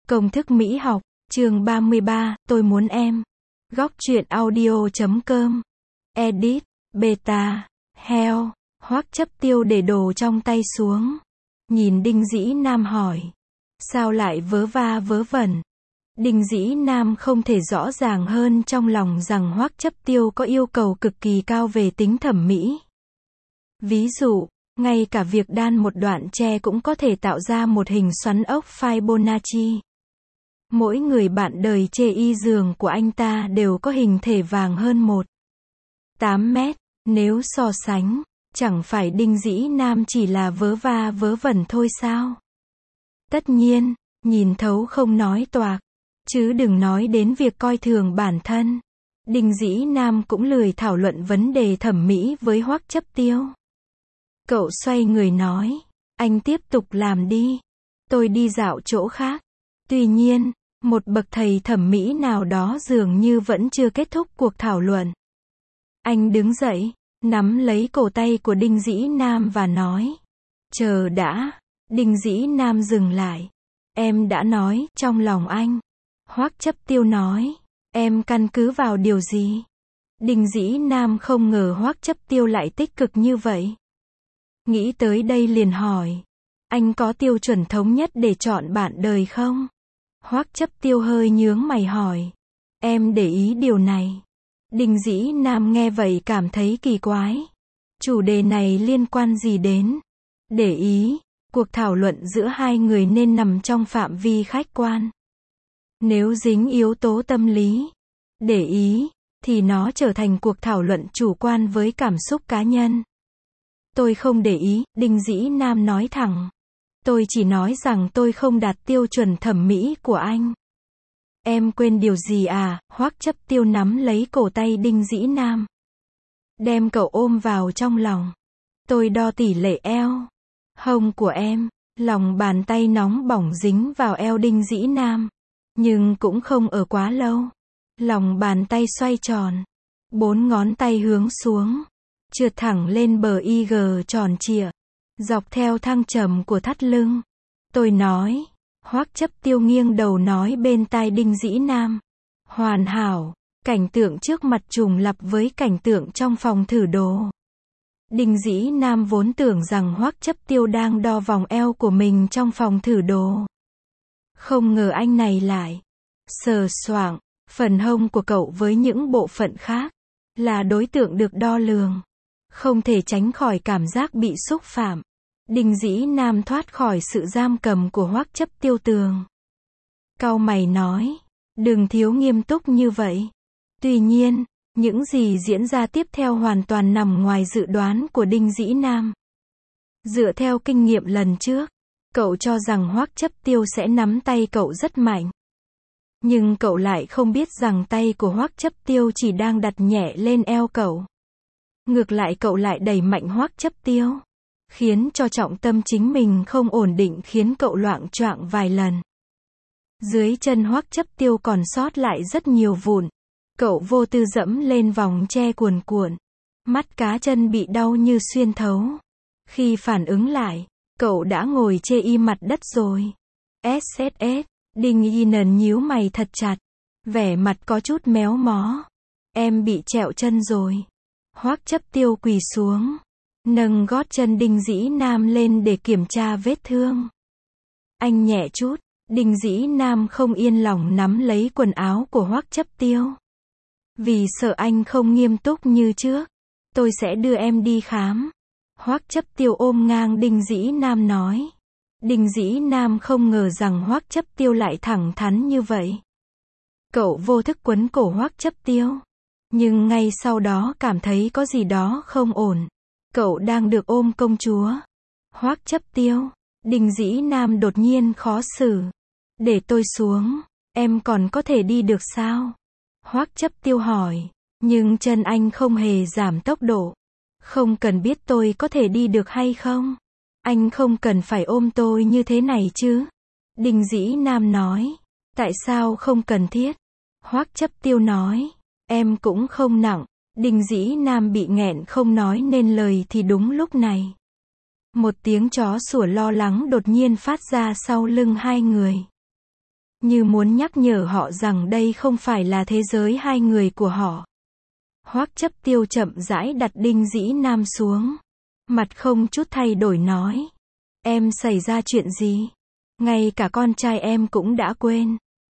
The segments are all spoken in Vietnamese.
Công thức Mỹ học, chương 33, tôi muốn em. Góc truyện audio.com. Edit, beta, heo. Hoắc Chấp Tiêu để đồ trong tay xuống. Nhìn Đinh Dĩ Nam hỏi. Sao lại vớ va vớ vẩn? Đinh Dĩ Nam không thể rõ ràng hơn trong lòng rằng Hoắc Chấp Tiêu có yêu cầu cực kỳ cao về tính thẩm mỹ. Ví dụ, ngay cả việc đan một đoạn tre cũng có thể tạo ra một hình xoắn ốc Fibonacci. Mỗi người bạn đời chê y giường của anh ta đều có hình thể vàng hơn 1,8 mét, nếu so sánh, chẳng phải Đinh Dĩ Nam chỉ là vớ va vớ vẩn thôi sao? Tất nhiên, nhìn thấu không nói toạc, chứ đừng nói đến việc coi thường bản thân. Đinh Dĩ Nam cũng lười thảo luận vấn đề thẩm mỹ với Hoắc Chấp Tiêu. Cậu xoay người nói, anh tiếp tục làm đi, tôi đi dạo chỗ khác. Tuy nhiên, một bậc thầy thẩm mỹ nào đó dường như vẫn chưa kết thúc cuộc thảo luận. Anh đứng dậy, nắm lấy cổ tay của Đinh Dĩ Nam và nói, chờ đã. Đinh Dĩ Nam dừng lại. Em đã nói, trong lòng anh. Hoắc Chấp Tiêu nói, em căn cứ vào điều gì? Đinh Dĩ Nam không ngờ Hoắc Chấp Tiêu lại tích cực như vậy. Nghĩ tới đây liền hỏi, anh có tiêu chuẩn thống nhất để chọn bạn đời không? Hoắc Chấp Tiêu hơi nhướng mày hỏi, em để ý điều này. Đinh Dĩ Nam nghe vậy cảm thấy kỳ quái. Chủ đề này liên quan gì đến? Để ý, cuộc thảo luận giữa hai người nên nằm trong phạm vi khách quan. Nếu dính yếu tố tâm lý, để ý, thì nó trở thành cuộc thảo luận chủ quan với cảm xúc cá nhân. Tôi không để ý, Đinh Dĩ Nam nói thẳng. Tôi chỉ nói rằng tôi không đạt tiêu chuẩn thẩm mỹ của anh. Em quên điều gì à? Hoắc Chấp Tiêu nắm lấy cổ tay Đinh Dĩ Nam, đem cậu ôm vào trong lòng. Tôi đo tỷ lệ eo, hông của em. Lòng bàn tay nóng bỏng dính vào eo Đinh Dĩ Nam, nhưng cũng không ở quá lâu. Lòng bàn tay xoay tròn, 4 ngón tay hướng xuống, trượt thẳng lên bờ IG tròn trịa, dọc theo thăng trầm của thắt lưng. Tôi nói. Hoắc Chấp Tiêu nghiêng đầu nói bên tai Đinh Dĩ Nam. Hoàn hảo, cảnh tượng trước mặt trùng lặp với cảnh tượng trong phòng thử đồ. Đinh Dĩ Nam vốn tưởng rằng Hoắc Chấp Tiêu đang đo vòng eo của mình trong phòng thử đồ. Không ngờ anh này lại sờ soạng phần hông của cậu với những bộ phận khác, là đối tượng được đo lường. Không thể tránh khỏi cảm giác bị xúc phạm. Đinh Dĩ Nam thoát khỏi sự giam cầm của Hoắc Chấp Tiêu tường. Cau mày nói, đừng thiếu nghiêm túc như vậy. Tuy nhiên, những gì diễn ra tiếp theo hoàn toàn nằm ngoài dự đoán của Đinh Dĩ Nam. Dựa theo kinh nghiệm lần trước, cậu cho rằng Hoắc Chấp Tiêu sẽ nắm tay cậu rất mạnh. Nhưng cậu lại không biết rằng tay của Hoắc Chấp Tiêu chỉ đang đặt nhẹ lên eo cậu. Ngược lại cậu lại đẩy mạnh Hoắc Chấp Tiêu, khiến cho trọng tâm chính mình không ổn định, khiến cậu loạng choạng vài lần. Dưới chân Hoắc Chấp Tiêu còn sót lại rất nhiều vụn. Cậu vô tư dẫm lên vòng tre cuồn cuộn. Mắt cá chân bị đau như xuyên thấu. Khi phản ứng lại, cậu đã ngồi chê y mặt đất rồi. SSS, Đinh Yinan nhíu mày thật chặt, vẻ mặt có chút méo mó. Em bị trẹo chân rồi. Hoắc Chấp Tiêu quỳ xuống, nâng gót chân Đinh Dĩ Nam lên để kiểm tra vết thương. Anh nhẹ chút. Đinh Dĩ Nam không yên lòng nắm lấy quần áo của Hoắc Chấp Tiêu. Vì sợ anh không nghiêm túc như trước, tôi sẽ đưa em đi khám. Hoắc Chấp Tiêu ôm ngang Đinh Dĩ Nam nói. Đinh Dĩ Nam không ngờ rằng Hoắc Chấp Tiêu lại thẳng thắn như vậy. Cậu vô thức quấn cổ Hoắc Chấp Tiêu, nhưng ngay sau đó cảm thấy có gì đó không ổn. Cậu đang được ôm công chúa. Hoắc Chấp Tiêu. Đinh Dĩ Nam đột nhiên khó xử. Để tôi xuống, em còn có thể đi được sao? Hoắc Chấp Tiêu hỏi. Nhưng chân anh không hề giảm tốc độ. Không cần biết tôi có thể đi được hay không. Anh không cần phải ôm tôi như thế này chứ. Đinh Dĩ Nam nói. Tại sao không cần thiết? Hoắc Chấp Tiêu nói. Em cũng không nặng. Đinh Dĩ Nam bị nghẹn không nói nên lời thì đúng lúc này. Một tiếng chó sủa lo lắng đột nhiên phát ra sau lưng hai người. như muốn nhắc nhở họ rằng đây không phải là thế giới hai người của họ. Hoắc Chấp Tiêu chậm rãi đặt Đinh Dĩ Nam xuống. Mặt không chút thay đổi nói. Em xảy ra chuyện gì? Ngay cả con trai em cũng đã quên.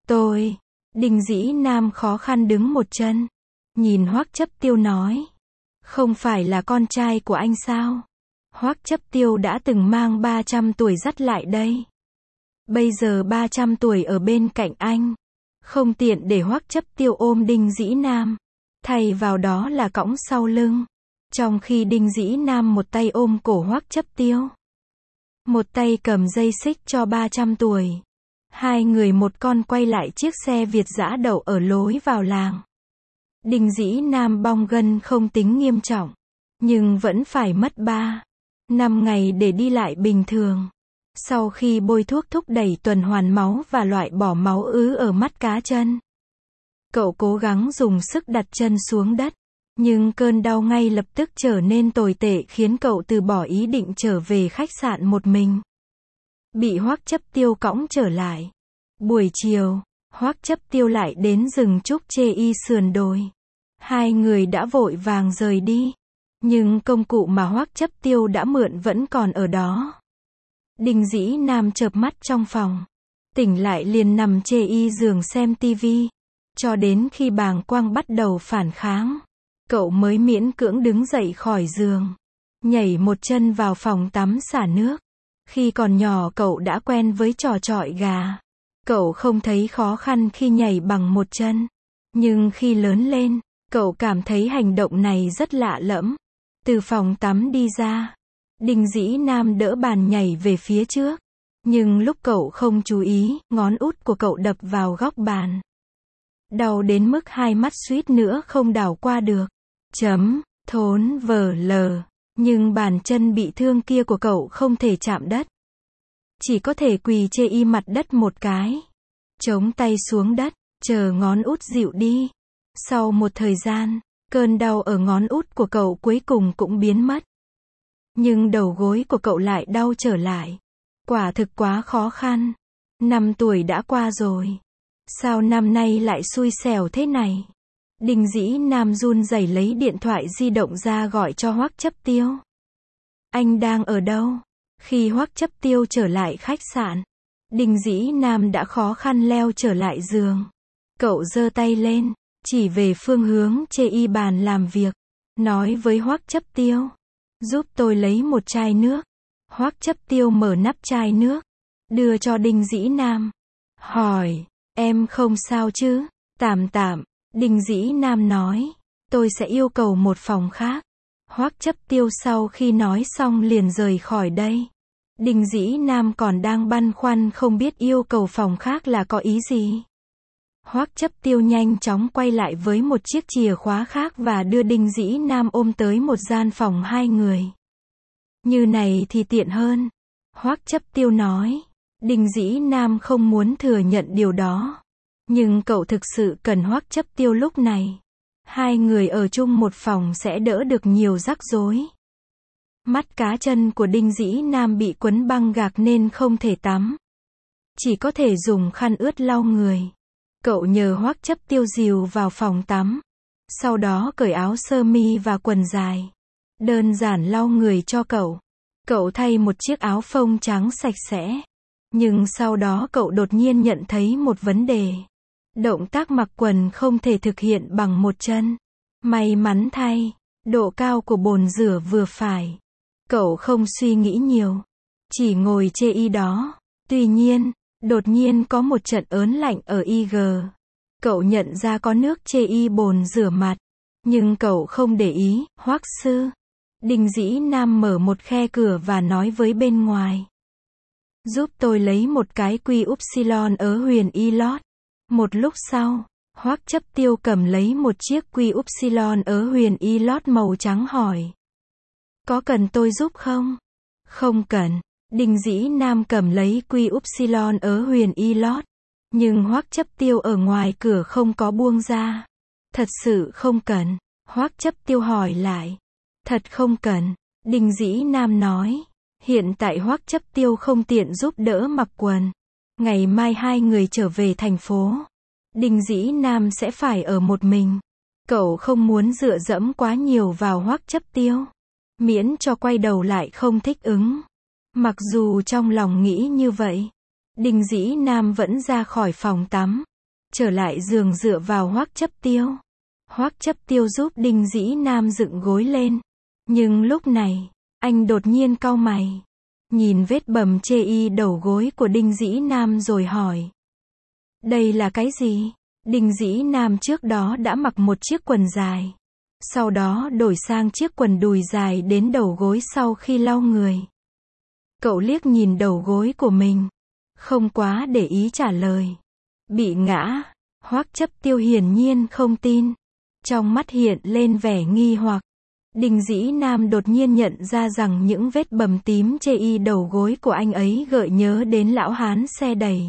Đinh Dĩ Nam khó khăn đứng một chân. Nhìn Hoắc Chấp Tiêu nói. Không phải là con trai của anh sao? Hoắc Chấp Tiêu đã từng mang 300 tuổi dắt lại đây. Bây giờ 300 tuổi ở bên cạnh anh. Không tiện để Hoắc Chấp Tiêu ôm Đinh Dĩ Nam. Thay vào đó là cõng sau lưng. Trong khi Đinh Dĩ Nam một tay ôm cổ Hoắc Chấp Tiêu. Một tay cầm dây xích cho 300 tuổi. Hai người một con quay lại chiếc xe Việt dã đậu ở lối vào làng. Đinh Dĩ Nam bong gân không tính nghiêm trọng. Nhưng vẫn phải mất 3-5 ngày để đi lại bình thường. Sau khi bôi thuốc thúc đẩy tuần hoàn máu và loại bỏ máu ứ ở mắt cá chân. Cậu cố gắng dùng sức đặt chân xuống đất. Nhưng cơn đau ngay lập tức trở nên tồi tệ khiến cậu từ bỏ ý định trở về khách sạn một mình. Bị Hoắc Chấp Tiêu cõng trở lại. Buổi chiều, Hoắc Chấp Tiêu lại đến rừng trúc chê y sườn đồi. Hai người đã vội vàng rời đi. Nhưng công cụ mà Hoắc Chấp Tiêu đã mượn vẫn còn ở đó. Đinh Dĩ Nam chợp mắt trong phòng. Tỉnh lại liền nằm chê y giường xem tivi. Cho đến khi bàng quang bắt đầu phản kháng. Cậu mới miễn cưỡng đứng dậy khỏi giường. Nhảy một chân vào phòng tắm xả nước. Khi còn nhỏ cậu đã quen với trò chọi gà. Cậu không thấy khó khăn khi nhảy bằng một chân. Nhưng khi lớn lên, cậu cảm thấy hành động này rất lạ lẫm. Từ phòng tắm đi ra, Đinh Dĩ Nam đỡ bàn nhảy về phía trước. Nhưng lúc cậu không chú ý, ngón út của cậu đập vào góc bàn. Đau đến mức hai mắt suýt nữa không đảo qua được. Thốn vờ lờ. Nhưng bàn chân bị thương kia của cậu không thể chạm đất. Chỉ có thể quỳ chê y mặt đất một cái. Chống tay xuống đất, chờ ngón út dịu đi. Sau một thời gian, cơn đau ở ngón út của cậu cuối cùng cũng biến mất. Nhưng đầu gối của cậu lại đau trở lại. Quả thực quá khó khăn. 5 tuổi đã qua rồi. Sao năm nay lại xui xẻo thế này? Đinh Dĩ Nam run rẩy lấy điện thoại di động ra gọi cho Hoắc Chấp Tiêu. Anh đang ở đâu? Khi Hoắc Chấp Tiêu trở lại khách sạn, Đinh Dĩ Nam đã khó khăn leo trở lại giường. Cậu giơ tay lên, chỉ về phương hướng chê y bàn làm việc, nói với Hoắc Chấp Tiêu. Giúp tôi lấy một chai nước. Hoắc Chấp Tiêu mở nắp chai nước, đưa cho Đinh Dĩ Nam. Hỏi, em không sao chứ? Tạm. Đinh Dĩ Nam nói, tôi sẽ yêu cầu một phòng khác. Hoắc Chấp Tiêu sau khi nói xong liền rời khỏi đây. Đinh Dĩ Nam còn đang băn khoăn không biết yêu cầu phòng khác là có ý gì. Hoắc Chấp Tiêu nhanh chóng quay lại với một chiếc chìa khóa khác và đưa Đinh Dĩ Nam ôm tới một gian phòng hai người. Như này thì tiện hơn. Hoắc Chấp Tiêu nói. Đinh Dĩ Nam không muốn thừa nhận điều đó. Nhưng cậu thực sự cần Hoắc Chấp Tiêu lúc này. Hai người ở chung một phòng sẽ đỡ được nhiều rắc rối. Mắt cá chân của Đinh Dĩ Nam bị quấn băng gạc nên không thể tắm. Chỉ có thể dùng khăn ướt lau người. Cậu nhờ Hoắc Chấp Tiêu dìu vào phòng tắm. Sau đó cởi áo sơ mi và quần dài. Đơn giản lau người cho cậu. Cậu thay một chiếc áo phông trắng sạch sẽ. Nhưng sau đó cậu đột nhiên nhận thấy một vấn đề. Động tác mặc quần không thể thực hiện bằng một chân. May mắn thay, độ cao của bồn rửa vừa phải. Cậu không suy nghĩ nhiều. Chỉ ngồi chê y đó. Tuy nhiên, đột nhiên có một trận ớn lạnh ở IG. Cậu nhận ra có nước chê y bồn rửa mặt. Nhưng cậu không để ý. Hoắc sư. Đinh Dĩ Nam mở một khe cửa và nói với bên ngoài. Giúp tôi lấy một cái quy upsilon ở huyền y lót. Một lúc sau, Hoắc Chấp Tiêu cầm lấy một chiếc quy upsilon ở huyền y lót màu trắng hỏi. Có cần tôi giúp không? Không cần. Đinh Dĩ Nam cầm lấy quy upsilon ở huyền y lót. Nhưng Hoắc Chấp Tiêu ở ngoài cửa không có buông ra. Thật sự không cần. Hoắc Chấp Tiêu hỏi lại. Thật không cần. Đinh Dĩ Nam nói. Hiện tại Hoắc Chấp Tiêu không tiện giúp đỡ mặc quần. Ngày mai hai người trở về thành phố. Đinh Dĩ Nam sẽ phải ở một mình. Cậu không muốn dựa dẫm quá nhiều vào Hoắc Chấp Tiêu. Miễn cho quay đầu lại không thích ứng. Mặc dù trong lòng nghĩ như vậy, Đinh Dĩ Nam vẫn ra khỏi phòng tắm. Trở lại giường dựa vào Hoắc Chấp Tiêu. Hoắc Chấp Tiêu giúp Đinh Dĩ Nam dựng gối lên. Nhưng lúc này, anh đột nhiên cau mày. Nhìn vết bầm chê y đầu gối của Đinh Dĩ Nam rồi hỏi. Đây là cái gì? Đinh Dĩ Nam trước đó đã mặc một chiếc quần dài. Sau đó đổi sang chiếc quần đùi dài đến đầu gối sau khi lau người. Cậu liếc nhìn đầu gối của mình. Không quá để ý trả lời. Bị ngã. Hoắc Chấp Tiêu hiển nhiên không tin. Trong mắt hiện lên vẻ nghi hoặc. Đinh Dĩ Nam đột nhiên nhận ra rằng những vết bầm tím chê y đầu gối của anh ấy gợi nhớ đến lão hán xe đẩy.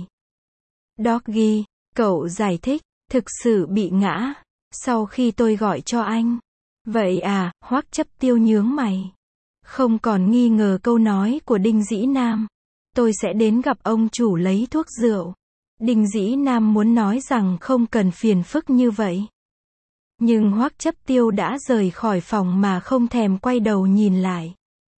Doggy, cậu giải thích, thực sự bị ngã, sau khi tôi gọi cho anh. Vậy à, Hoắc Chấp Tiêu nhướng mày. Không còn nghi ngờ câu nói của Đinh Dĩ Nam. Tôi sẽ đến gặp ông chủ lấy thuốc rượu. Đinh Dĩ Nam muốn nói rằng không cần phiền phức như vậy. Nhưng Hoắc Chấp Tiêu đã rời khỏi phòng mà không thèm quay đầu nhìn lại.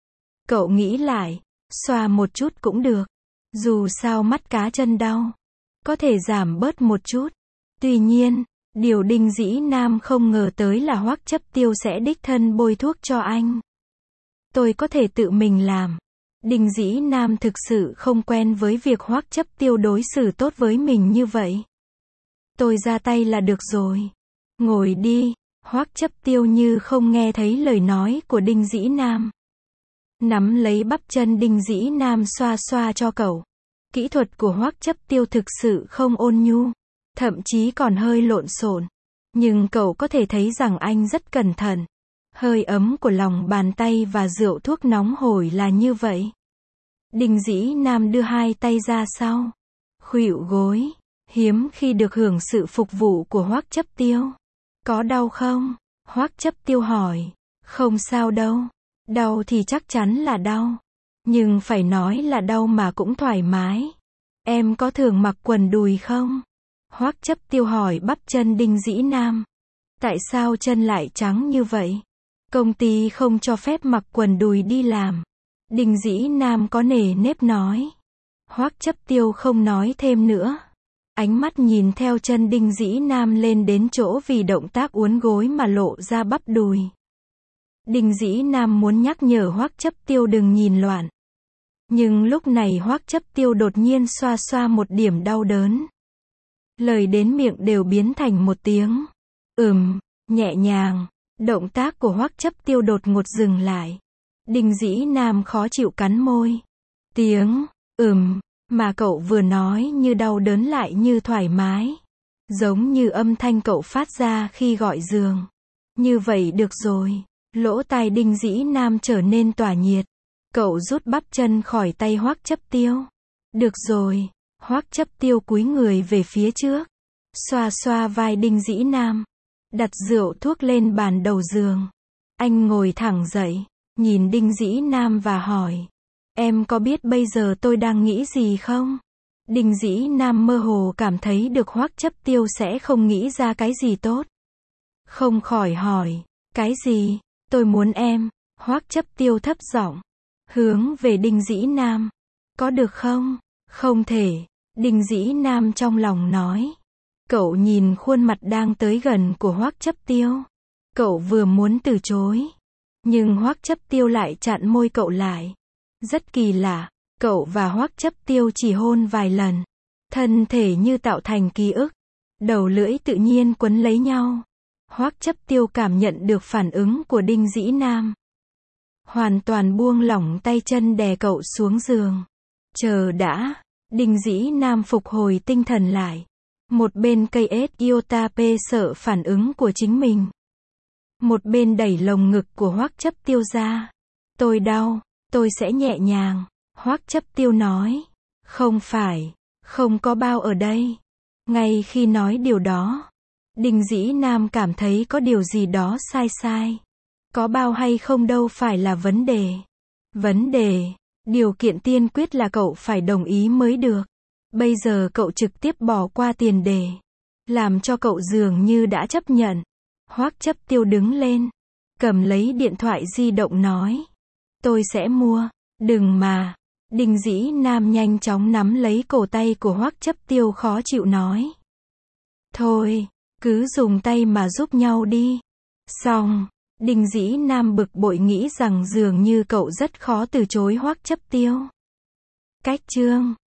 Cậu nghĩ lại, xoa một chút cũng được. Dù sao mắt cá chân đau, có thể giảm bớt một chút. Tuy nhiên, điều Đinh Dĩ Nam không ngờ tới là Hoắc Chấp Tiêu sẽ đích thân bôi thuốc cho anh. Tôi có thể tự mình làm. Đinh Dĩ Nam thực sự không quen với việc Hoắc Chấp Tiêu đối xử tốt với mình như vậy. Tôi ra tay là được rồi. Ngồi đi. Hoắc Chấp Tiêu như không nghe thấy lời nói của Đinh Dĩ Nam. Nắm lấy bắp chân Đinh Dĩ Nam xoa xoa cho cậu. Kỹ thuật của Hoắc Chấp Tiêu thực sự không ôn nhu, thậm chí còn hơi lộn xộn. Nhưng cậu có thể thấy rằng anh rất cẩn thận. Hơi ấm của lòng bàn tay và rượu thuốc nóng hổi là như vậy. Đinh Dĩ Nam đưa hai tay ra sau, khuỵu gối, hiếm khi được hưởng sự phục vụ của Hoắc Chấp Tiêu. Có đau không? Hoắc Chấp Tiêu hỏi. Không sao đâu. Đau thì chắc chắn là đau. Nhưng phải nói là đau mà cũng thoải mái. Em có thường mặc quần đùi không? Hoắc Chấp Tiêu hỏi bắp chân Đinh Dĩ Nam. Tại sao chân lại trắng như vậy? Công ty không cho phép mặc quần đùi đi làm. Đinh Dĩ Nam có nề nếp nói. Hoắc Chấp Tiêu không nói thêm nữa. Ánh mắt nhìn theo chân Đinh Dĩ Nam lên đến chỗ vì động tác uốn gối mà lộ ra bắp đùi. Đinh Dĩ Nam muốn nhắc nhở Hoắc Chấp Tiêu đừng nhìn loạn. Nhưng lúc này Hoắc Chấp Tiêu đột nhiên xoa xoa một điểm đau đớn. Lời đến miệng đều biến thành một tiếng nhẹ nhàng. Động tác của Hoắc Chấp Tiêu đột ngột dừng lại. Đinh Dĩ Nam khó chịu cắn môi. Tiếng mà cậu vừa nói như đau đớn lại như thoải mái. Giống như âm thanh cậu phát ra khi gọi giường. Như vậy được rồi. Lỗ tai Đinh Dĩ Nam trở nên tỏa nhiệt. Cậu rút bắp chân khỏi tay Hoắc Chấp Tiêu. Được rồi. Hoắc Chấp Tiêu cúi người về phía trước. Xoa xoa vai Đinh Dĩ Nam. Đặt rượu thuốc lên bàn đầu giường. Anh ngồi thẳng dậy, nhìn Đinh Dĩ Nam và hỏi. Em có biết bây giờ tôi đang nghĩ gì không? Đinh Dĩ Nam mơ hồ cảm thấy được Hoắc Chấp Tiêu sẽ không nghĩ ra cái gì tốt. Không khỏi hỏi. Cái gì? Tôi muốn em. Hoắc Chấp Tiêu thấp giọng, hướng về Đinh Dĩ Nam. Có được không? Không thể. Đinh Dĩ Nam trong lòng nói. Cậu nhìn khuôn mặt đang tới gần của Hoắc Chấp Tiêu. Cậu vừa muốn từ chối. Nhưng Hoắc Chấp Tiêu lại chặn môi cậu lại. Rất kỳ lạ. Cậu và Hoắc Chấp Tiêu chỉ hôn vài lần. Thân thể như tạo thành ký ức. Đầu lưỡi tự nhiên quấn lấy nhau. Hoắc Chấp Tiêu cảm nhận được phản ứng của Đinh Dĩ Nam. Hoàn toàn buông lỏng tay chân đè cậu xuống giường. Chờ đã. Đinh Dĩ Nam phục hồi tinh thần lại. Một bên cây iota p sợ phản ứng của chính mình. Một bên đẩy lồng ngực của Hoắc Chấp Tiêu ra. Tôi đau, tôi sẽ nhẹ nhàng. Hoắc Chấp Tiêu nói. Không phải, không có bao ở đây. Ngay khi nói điều đó, Đinh Dĩ Nam cảm thấy có điều gì đó sai sai. Có bao hay không đâu phải là vấn đề. Vấn đề, điều kiện tiên quyết là cậu phải đồng ý mới được. Bây giờ cậu trực tiếp bỏ qua tiền đề. Làm cho cậu dường như đã chấp nhận. Hoắc Chấp Tiêu đứng lên. Cầm lấy điện thoại di động nói. Tôi sẽ mua. Đừng mà. Đinh Dĩ Nam nhanh chóng nắm lấy cổ tay của Hoắc Chấp Tiêu khó chịu nói. Thôi, cứ dùng tay mà giúp nhau đi. Xong, Đinh Dĩ Nam bực bội nghĩ rằng dường như cậu rất khó từ chối Hoắc Chấp Tiêu. Cách chương